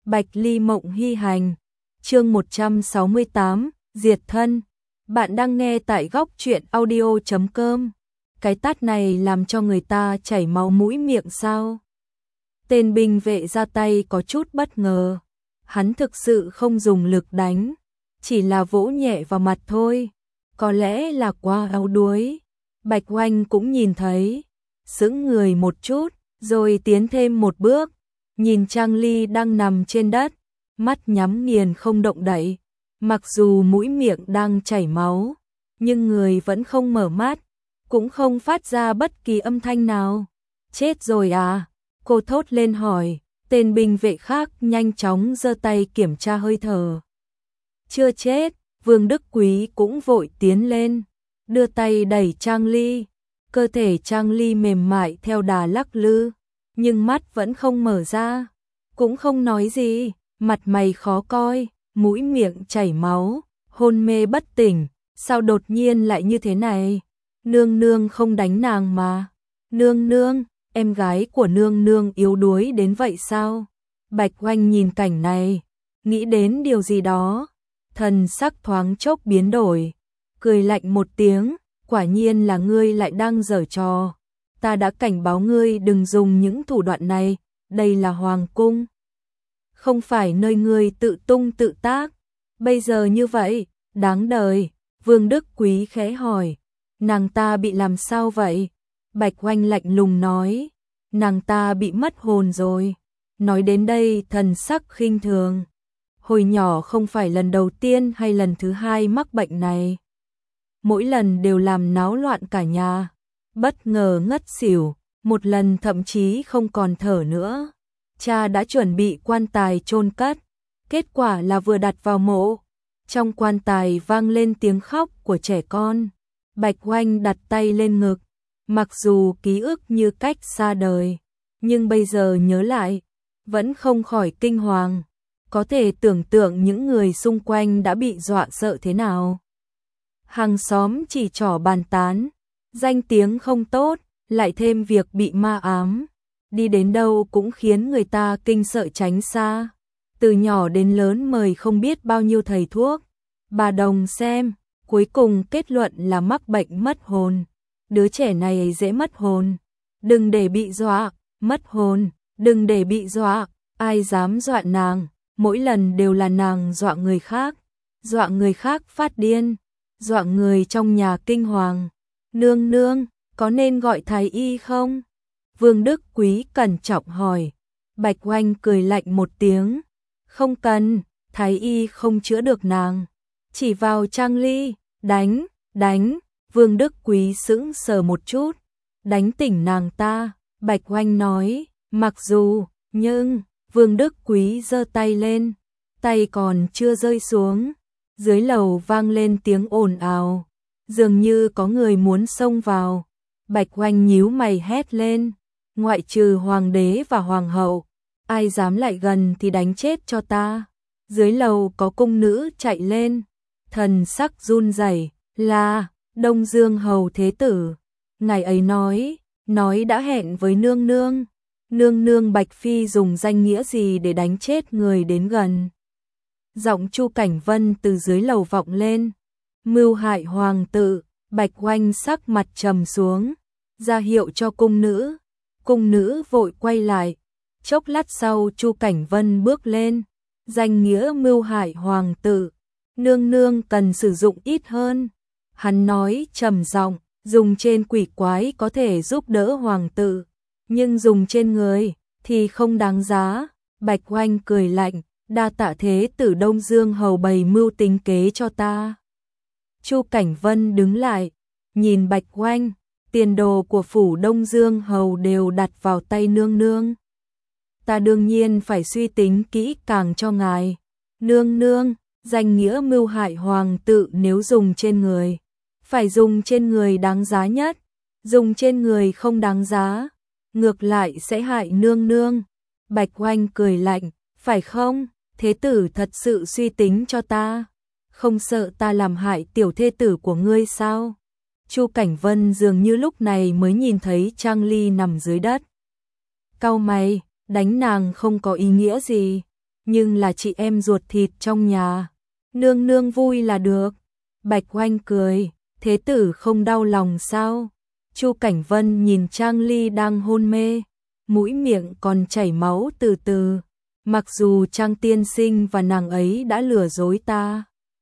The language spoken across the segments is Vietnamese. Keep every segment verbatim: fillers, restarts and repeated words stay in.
Bạch Ly Mộng Hy Hành, chương một trăm sáu mươi tám, Diệt Thân. Bạn đang nghe tại góc truyện audio chấm com. Cái tát này làm cho người ta chảy máu mũi miệng sao? Tên binh vệ ra tay có chút bất ngờ. Hắn thực sự không dùng lực đánh, chỉ là vỗ nhẹ vào mặt thôi. Có lẽ là quá yếu đuối. Bạch Oanh cũng nhìn thấy, sững người một chút, rồi tiến thêm một bước, nhìn Trang Ly đang nằm trên đất, mắt nhắm nghiền không động đậy. Mặc dù mũi miệng đang chảy máu, nhưng người vẫn không mở mắt, cũng không phát ra bất kỳ âm thanh nào. Chết rồi à? Cô thốt lên hỏi. Tên binh vệ khác nhanh chóng giơ tay kiểm tra hơi thở. Chưa chết. Vương Đức Quý cũng vội tiến lên, đưa tay đẩy Trang Ly. Cơ thể Trang Ly mềm mại theo đà lắc lư, nhưng mắt vẫn không mở ra, cũng không nói gì, mặt mày khó coi, mũi miệng chảy máu, hôn mê bất tỉnh. Sao đột nhiên lại như thế này? Nương nương không đánh nàng mà. Nương nương, em gái của nương nương yếu đuối đến vậy sao? Bạch Oanh nhìn cảnh này, nghĩ đến điều gì đó, thần sắc thoáng chốc biến đổi, cười lạnh một tiếng. Quả nhiên là ngươi lại đang giở trò. Ta đã cảnh báo ngươi đừng dùng những thủ đoạn này, đây là hoàng cung, không phải nơi ngươi tự tung tự tác. Bây giờ như vậy, đáng đời. Vương Đức Quý khẽ hỏi, nàng ta bị làm sao vậy? Bạch Oanh lạnh lùng nói, nàng ta bị mất hồn rồi. Nói đến đây thần sắc khinh thường. Hồi nhỏ không phải lần đầu tiên hay lần thứ hai mắc bệnh này, mỗi lần đều làm náo loạn cả nhà, bất ngờ ngất xỉu, một lần thậm chí không còn thở nữa. Cha đã chuẩn bị quan tài chôn cất, kết quả là vừa đặt vào mộ, trong quan tài vang lên tiếng khóc của trẻ con. Bạch Oanh đặt tay lên ngực, mặc dù ký ức như cách xa đời, nhưng bây giờ nhớ lại, vẫn không khỏi kinh hoàng. Có thể tưởng tượng những người xung quanh đã bị dọa sợ thế nào. Hàng xóm chỉ trỏ bàn tán, danh tiếng không tốt, lại thêm việc bị ma ám, đi đến đâu cũng khiến người ta kinh sợ tránh xa. Từ nhỏ đến lớn mời không biết bao nhiêu thầy thuốc, bà đồng xem, cuối cùng kết luận là mắc bệnh mất hồn. Đứa trẻ này dễ mất hồn, đừng để bị dọa. Mất hồn, đừng để bị dọa. Ai dám dọa nàng? Mỗi lần đều là nàng dọa người khác, dọa người khác phát điên, dọa người trong nhà kinh hoàng. Nương nương, có nên gọi thái y không? Vương Đức Quý cẩn trọng hỏi. Bạch Oanh cười lạnh một tiếng, không cần, thái y không chữa được nàng. Chỉ vào Trang Ly, đánh, đánh. Vương Đức Quý sững sờ một chút, đánh tỉnh nàng ta. Bạch Oanh nói, mặc dù, nhưng... Vương Đức Quý giơ tay lên, tay còn chưa rơi xuống, dưới lầu vang lên tiếng ồn ào, dường như có người muốn xông vào. Bạch Oanh nhíu mày hét lên, ngoại trừ hoàng đế và hoàng hậu, ai dám lại gần thì đánh chết cho ta. Dưới lầu có cung nữ chạy lên, thần sắc run rẩy, là Đông Dương hầu thế tử. Ngày ấy nói, nói đã hẹn với nương nương. Nương nương Bạch Phi dùng danh nghĩa gì để đánh chết người đến gần? Giọng Chu Cảnh Vân từ dưới lầu vọng lên. Mưu hại hoàng tử. Bạch Oanh sắc mặt trầm xuống, ra hiệu cho cung nữ. Cung nữ vội quay lại. Chốc lát sau Chu Cảnh Vân bước lên. Danh nghĩa mưu hại hoàng tử, nương nương cần sử dụng ít hơn. Hắn nói trầm giọng, dùng trên quỷ quái có thể giúp đỡ hoàng tử, nhưng dùng trên người thì không đáng giá. Bạch Oanh cười lạnh, đa tạ thế tử Đông Dương hầu bày mưu tính kế cho ta. Chu Cảnh Vân đứng lại, nhìn Bạch Oanh, tiền đồ của phủ Đông Dương hầu đều đặt vào tay nương nương. Ta đương nhiên phải suy tính kỹ càng cho ngài. Nương nương, danh nghĩa mưu hại hoàng tử nếu dùng trên người, phải dùng trên người đáng giá nhất, dùng trên người không đáng giá, ngược lại sẽ hại nương nương. Bạch Oanh cười lạnh, phải không? Thế tử thật sự suy tính cho ta, không sợ ta làm hại tiểu thê tử của ngươi sao? Chu Cảnh Vân dường như lúc này mới nhìn thấy Trang Ly nằm dưới đất. Cau mày, đánh nàng không có ý nghĩa gì, nhưng là chị em ruột thịt trong nhà. Nương nương vui là được. Bạch Oanh cười, thế tử không đau lòng sao? Chu Cảnh Vân nhìn Trang Ly đang hôn mê, mũi miệng còn chảy máu từ từ. Mặc dù Trang tiên sinh và nàng ấy đã lừa dối ta.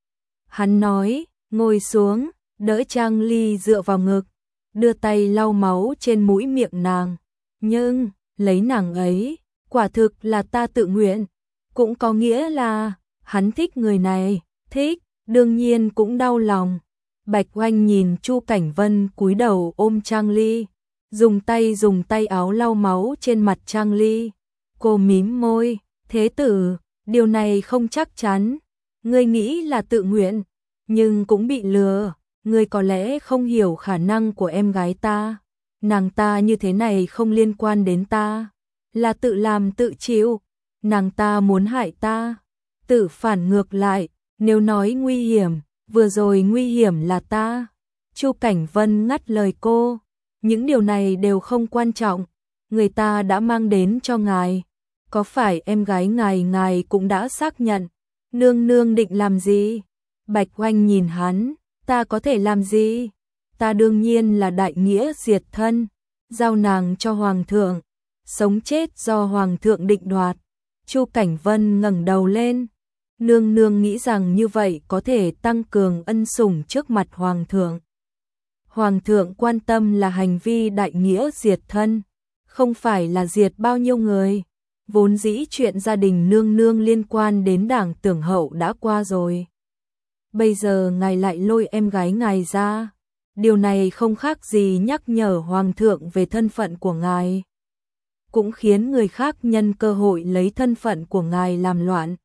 Hắn nói, ngồi xuống, đỡ Trang Ly dựa vào ngực, đưa tay lau máu trên mũi miệng nàng. Nhưng, lấy nàng ấy, quả thực là ta tự nguyện. Cũng có nghĩa là, hắn thích người này, thích, đương nhiên cũng đau lòng. Bạch Oanh nhìn Chu Cảnh Vân cúi đầu ôm Trang Ly, dùng tay dùng tay áo lau máu trên mặt Trang Ly. Cô mím môi, thế tử, điều này không chắc chắn. Ngươi nghĩ là tự nguyện, nhưng cũng bị lừa. Ngươi có lẽ không hiểu khả năng của em gái ta. Nàng ta như thế này không liên quan đến ta, là tự làm tự chịu. Nàng ta muốn hại ta, tự phản ngược lại. Nếu nói nguy hiểm, vừa rồi nguy hiểm là ta. Chu Cảnh Vân ngắt lời cô, những điều này đều không quan trọng. Người ta đã mang đến cho ngài, có phải em gái ngài ngài cũng đã xác nhận. Nương nương định làm gì? Bạch Oanh nhìn hắn, ta có thể làm gì? Ta đương nhiên là đại nghĩa diệt thân, giao nàng cho hoàng thượng, sống chết do hoàng thượng định đoạt. Chu Cảnh Vân ngẩng đầu lên, nương nương nghĩ rằng như vậy có thể tăng cường ân sủng trước mặt hoàng thượng. Hoàng thượng quan tâm là hành vi đại nghĩa diệt thân, không phải là diệt bao nhiêu người. Vốn dĩ chuyện gia đình nương nương liên quan đến Đảng Tưởng Hậu đã qua rồi. Bây giờ ngài lại lôi em gái ngài ra. Điều này không khác gì nhắc nhở hoàng thượng về thân phận của ngài, cũng khiến người khác nhân cơ hội lấy thân phận của ngài làm loạn.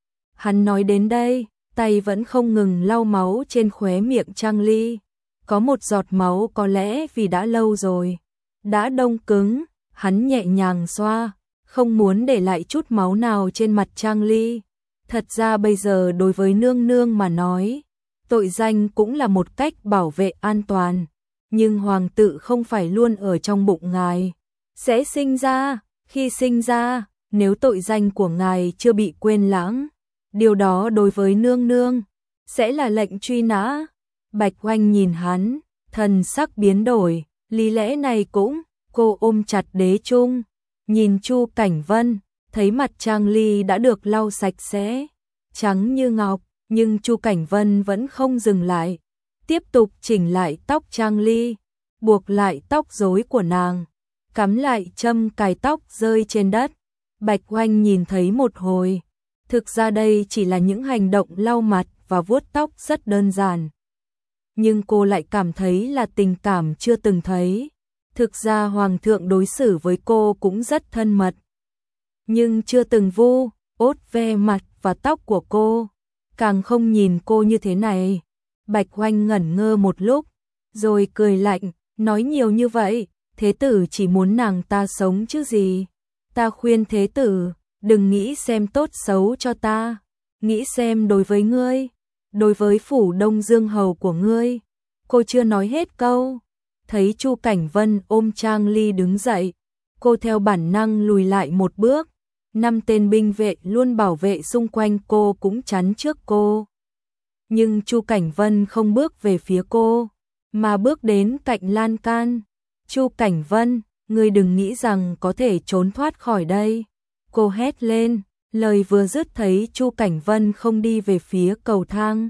Hắn nói đến đây, tay vẫn không ngừng lau máu trên khóe miệng Trang Ly. Có một giọt máu có lẽ vì đã lâu rồi, đã đông cứng, hắn nhẹ nhàng xoa, không muốn để lại chút máu nào trên mặt Trang Ly. Thật ra bây giờ đối với nương nương mà nói, tội danh cũng là một cách bảo vệ an toàn. Nhưng hoàng tử không phải luôn ở trong bụng ngài, sẽ sinh ra, khi sinh ra, nếu tội danh của ngài chưa bị quên lãng, điều đó đối với nương nương sẽ là lệnh truy nã. Bạch Oanh nhìn hắn, thần sắc biến đổi, lý lẽ này cũng. Cô ôm chặt đế trung, nhìn Chu Cảnh Vân, thấy mặt Trang Ly đã được lau sạch sẽ, trắng như ngọc, nhưng Chu Cảnh Vân vẫn không dừng lại, tiếp tục chỉnh lại tóc Trang Ly, buộc lại tóc rối của nàng, cắm lại châm cài tóc rơi trên đất. Bạch Oanh nhìn thấy một hồi, thực ra đây chỉ là những hành động lau mặt và vuốt tóc rất đơn giản. Nhưng cô lại cảm thấy là tình cảm chưa từng thấy. Thực ra hoàng thượng đối xử với cô cũng rất thân mật, nhưng chưa từng vu ốt ve mặt và tóc của cô, càng không nhìn cô như thế này. Bạch Oanh ngẩn ngơ một lúc, rồi cười lạnh, nói nhiều như vậy, thế tử chỉ muốn nàng ta sống chứ gì. Ta khuyên thế tử, đừng nghĩ xem tốt xấu cho ta, nghĩ xem đối với ngươi, đối với phủ Đông Dương hầu của ngươi. Cô chưa nói hết câu, thấy Chu Cảnh Vân ôm Trang Ly đứng dậy, cô theo bản năng lùi lại một bước. Năm tên binh vệ luôn bảo vệ xung quanh cô cũng chắn trước cô. Nhưng Chu Cảnh Vân không bước về phía cô, mà bước đến cạnh lan can. Chu Cảnh Vân, ngươi đừng nghĩ rằng có thể trốn thoát khỏi đây. Cô hét lên, lời vừa dứt thấy Chu Cảnh Vân không đi về phía cầu thang,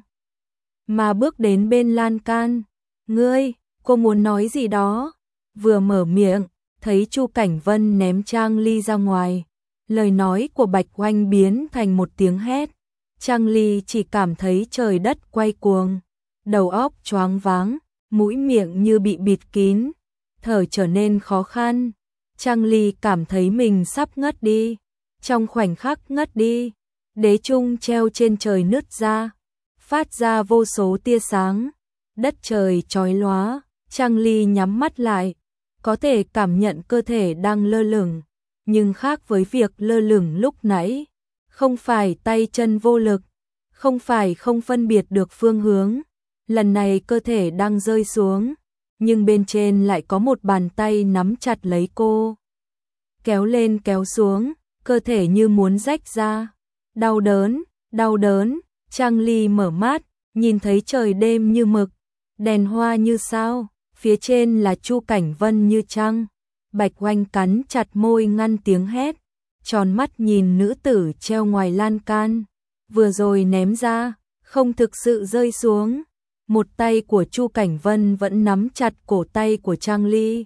mà bước đến bên lan can. Ngươi, cô muốn nói gì đó, vừa mở miệng, thấy Chu Cảnh Vân ném Trang Ly ra ngoài. Lời nói của Bạch Oanh biến thành một tiếng hét. Trang Ly chỉ cảm thấy trời đất quay cuồng, đầu óc choáng váng, mũi miệng như bị bịt kín, thở trở nên khó khăn. Trang Ly cảm thấy mình sắp ngất đi. Trong khoảnh khắc ngất đi, đế trung treo trên trời nứt ra, phát ra vô số tia sáng, đất trời chói lóa. Trang Ly nhắm mắt lại, có thể cảm nhận cơ thể đang lơ lửng, nhưng khác với việc lơ lửng lúc nãy, không phải tay chân vô lực, không phải không phân biệt được phương hướng, lần này cơ thể đang rơi xuống, nhưng bên trên lại có một bàn tay nắm chặt lấy cô, kéo lên kéo xuống, cơ thể như muốn rách ra. Đau đớn, đau đớn, Trang Ly mở mắt, nhìn thấy trời đêm như mực, đèn hoa như sao, phía trên là Chu Cảnh Vân như trăng. Bạch Oanh cắn chặt môi ngăn tiếng hét, tròn mắt nhìn nữ tử treo ngoài lan can, vừa rồi ném ra, không thực sự rơi xuống. Một tay của Chu Cảnh Vân vẫn nắm chặt cổ tay của Trang Ly.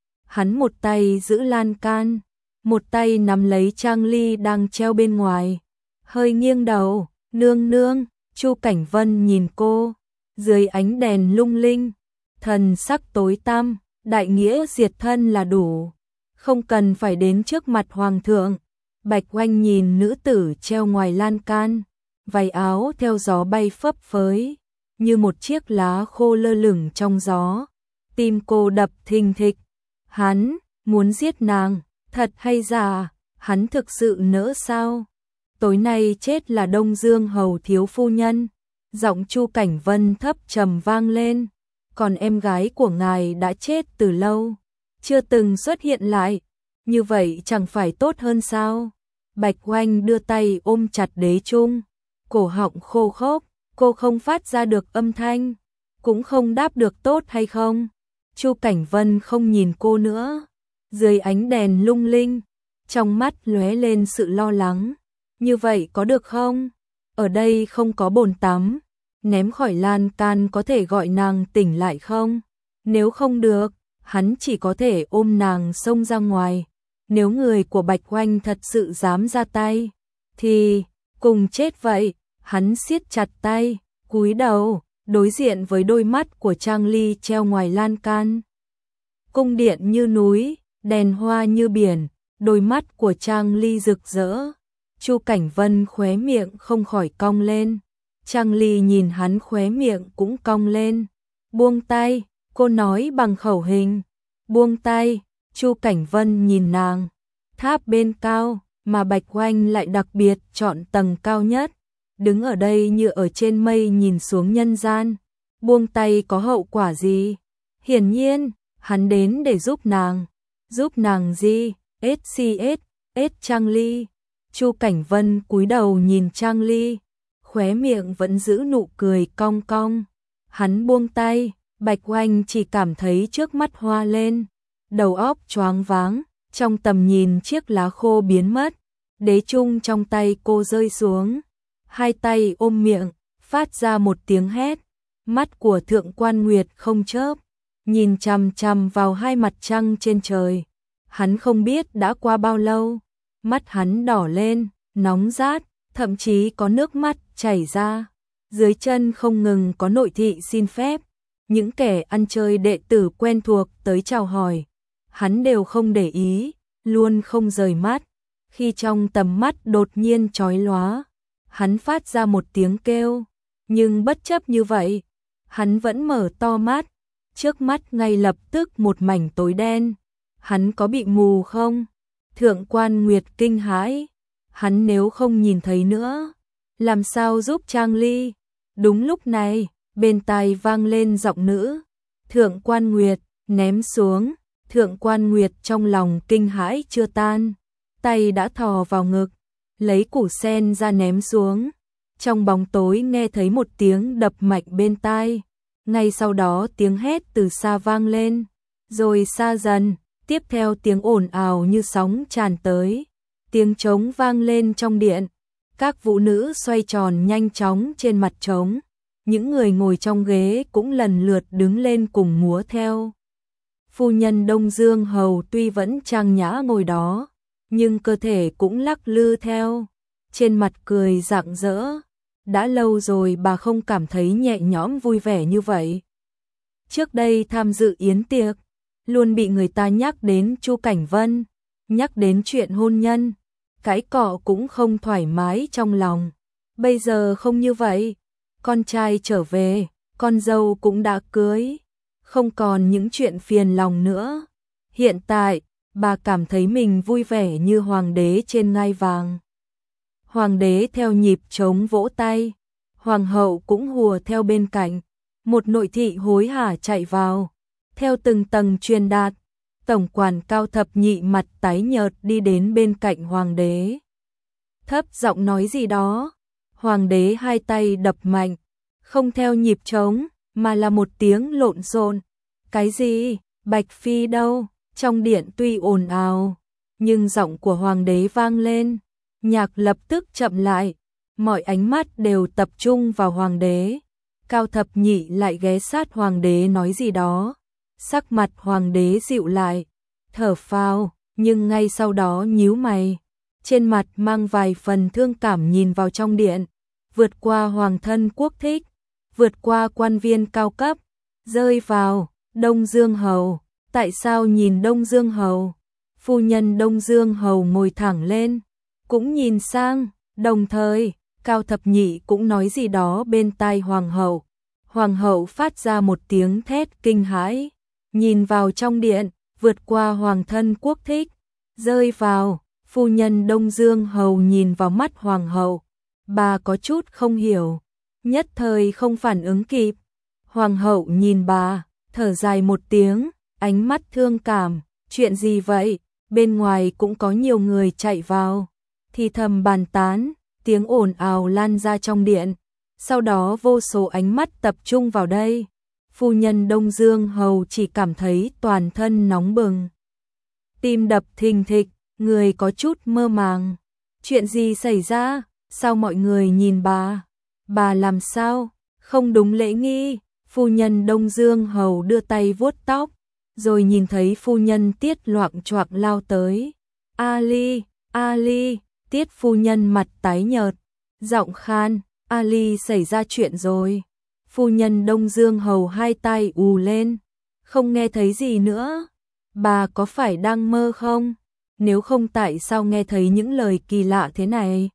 Hắn một tay giữ lan can, một tay nắm lấy Trang Ly đang treo bên ngoài, hơi nghiêng đầu, nương nương. Chu Cảnh Vân nhìn cô, dưới ánh đèn lung linh, thần sắc tối tăm, đại nghĩa diệt thân là đủ, không cần phải đến trước mặt hoàng thượng. Bạch Oanh nhìn nữ tử treo ngoài lan can, váy áo theo gió bay phấp phới, như một chiếc lá khô lơ lửng trong gió. Tim cô đập thình thịch, hắn muốn giết nàng, thật hay giả, hắn thực sự nỡ sao? Tối nay chết là Đông Dương hầu thiếu phu nhân. Giọng Chu Cảnh Vân thấp trầm vang lên, còn em gái của ngài đã chết từ lâu, chưa từng xuất hiện lại, như vậy chẳng phải tốt hơn sao? Bạch Oanh đưa tay ôm chặt đế trung, cổ họng khô khốc, cô không phát ra được âm thanh, cũng không đáp được tốt hay không. Chu Cảnh Vân không nhìn cô nữa, dưới ánh đèn lung linh, trong mắt lóe lên sự lo lắng. Như vậy có được không? Ở đây không có bồn tắm, ném khỏi lan can có thể gọi nàng tỉnh lại không? Nếu không được, hắn chỉ có thể ôm nàng xông ra ngoài. Nếu người của Bạch Oanh thật sự dám ra tay, thì cùng chết vậy. Hắn siết chặt tay, cúi đầu, đối diện với đôi mắt của Trang Ly treo ngoài lan can. Cung điện như núi, đèn hoa như biển, đôi mắt của Trang Ly rực rỡ. Chu Cảnh Vân khóe miệng không khỏi cong lên, Trang Ly nhìn hắn khóe miệng cũng cong lên. Buông tay, cô nói bằng khẩu hình. Buông tay. Chu Cảnh Vân nhìn nàng, tháp bên cao, mà Bạch Oanh lại đặc biệt chọn tầng cao nhất, đứng ở đây như ở trên mây nhìn xuống nhân gian. Buông tay có hậu quả gì? Hiển nhiên, hắn đến để giúp nàng. Giúp nàng gì? ét xê ét, ét Trang Ly. Chu Cảnh Vân cúi đầu nhìn Trang Ly, khóe miệng vẫn giữ nụ cười cong cong. Hắn buông tay, Bạch Oanh chỉ cảm thấy trước mắt hoa lên, đầu óc choáng váng, trong tầm nhìn chiếc lá khô biến mất, đế trung trong tay cô rơi xuống, hai tay ôm miệng, phát ra một tiếng hét. Mắt của Thượng Quan Nguyệt không chớp, nhìn chằm chằm vào hai mặt trăng trên trời. Hắn không biết đã qua bao lâu, mắt hắn đỏ lên, nóng rát, thậm chí có nước mắt chảy ra. Dưới chân không ngừng có nội thị xin phép, những kẻ ăn chơi đệ tử quen thuộc tới chào hỏi. Hắn đều không để ý, luôn không rời mắt. Khi trong tầm mắt đột nhiên chói lóa, hắn phát ra một tiếng kêu, nhưng bất chấp như vậy, hắn vẫn mở to mắt, trước mắt ngay lập tức một mảnh tối đen. Hắn có bị mù không? Thượng Quan Nguyệt kinh hãi, hắn nếu không nhìn thấy nữa, làm sao giúp Trang Ly? Đúng lúc này, bên tai vang lên giọng nữ, Thượng Quan Nguyệt, ném xuống. Thượng Quan Nguyệt trong lòng kinh hãi chưa tan, tay đã thò vào ngực, lấy củ sen ra ném xuống. Trong bóng tối nghe thấy một tiếng đập mạnh bên tai, ngay sau đó tiếng hét từ xa vang lên, rồi xa dần, tiếp theo tiếng ồn ào như sóng tràn tới, tiếng trống vang lên trong điện, các vũ nữ xoay tròn nhanh chóng trên mặt trống, những người ngồi trong ghế cũng lần lượt đứng lên cùng múa theo. Phu nhân Đông Dương hầu tuy vẫn trang nhã ngồi đó, nhưng cơ thể cũng lắc lư theo, trên mặt cười rạng rỡ. Đã lâu rồi bà không cảm thấy nhẹ nhõm vui vẻ như vậy. Trước đây tham dự yến tiệc, luôn bị người ta nhắc đến Chu Cảnh Vân, nhắc đến chuyện hôn nhân, cái cọ cũng không thoải mái trong lòng. Bây giờ không như vậy, con trai trở về, con dâu cũng đã cưới, không còn những chuyện phiền lòng nữa. Hiện tại, bà cảm thấy mình vui vẻ như hoàng đế trên ngai vàng. Hoàng đế theo nhịp trống vỗ tay, hoàng hậu cũng hùa theo bên cạnh, một nội thị hối hả chạy vào, theo từng tầng truyền đạt. Tổng quản Cao Thập Nhị mặt tái nhợt đi đến bên cạnh hoàng đế. thấp giọng nói gì đó. Hoàng đế hai tay đập mạnh, không theo nhịp trống, mà là một tiếng lộn xộn. Cái gì? Bạch Phi đâu? Trong điện tuy ồn ào, nhưng giọng của hoàng đế vang lên. Nhạc lập tức chậm lại, mọi ánh mắt đều tập trung vào hoàng đế. Cao Thập Nhị lại ghé sát hoàng đế nói gì đó. Sắc mặt hoàng đế dịu lại, thở phào, nhưng ngay sau đó nhíu mày. Trên mặt mang vài phần thương cảm nhìn vào trong điện, vượt qua hoàng thân quốc thích, vượt qua quan viên cao cấp, rơi vào Đông Dương Hầu. Tại sao nhìn Đông Dương Hầu? Phu nhân Đông Dương Hầu ngồi thẳng lên, cũng nhìn sang, đồng thời, Cao Thập Nhị cũng nói gì đó bên tai hoàng hậu. Hoàng hậu phát ra một tiếng thét kinh hãi, nhìn vào trong điện, vượt qua hoàng thân quốc thích, rơi vào. Phu nhân Đông Dương Hầu nhìn vào mắt hoàng hậu, bà có chút không hiểu, nhất thời không phản ứng kịp. Hoàng hậu nhìn bà, thở dài một tiếng, ánh mắt thương cảm, chuyện gì vậy? Bên ngoài cũng có nhiều người chạy vào, thì thầm bàn tán, tiếng ồn ào lan ra trong điện, sau đó vô số ánh mắt tập trung vào đây. Phu nhân Đông Dương Hầu chỉ cảm thấy toàn thân nóng bừng, tim đập thình thịch, người có chút mơ màng. Chuyện gì xảy ra? Sao mọi người nhìn bà? Bà làm sao? Không đúng lễ nghi. Phu nhân Đông Dương Hầu đưa tay vuốt tóc, rồi nhìn thấy phu nhân Tiết loạng choạng lao tới. Ali, Ali, Tiết phu nhân mặt tái nhợt, giọng khan, Ali xảy ra chuyện rồi. Phu nhân Đông Dương Hầu hai tay ù lên, không nghe thấy gì nữa. Bà có phải đang mơ không? Nếu không tại sao nghe thấy những lời kỳ lạ thế này?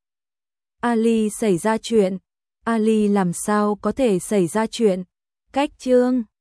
Ali xảy ra chuyện. Ali làm sao có thể xảy ra chuyện? Cách chương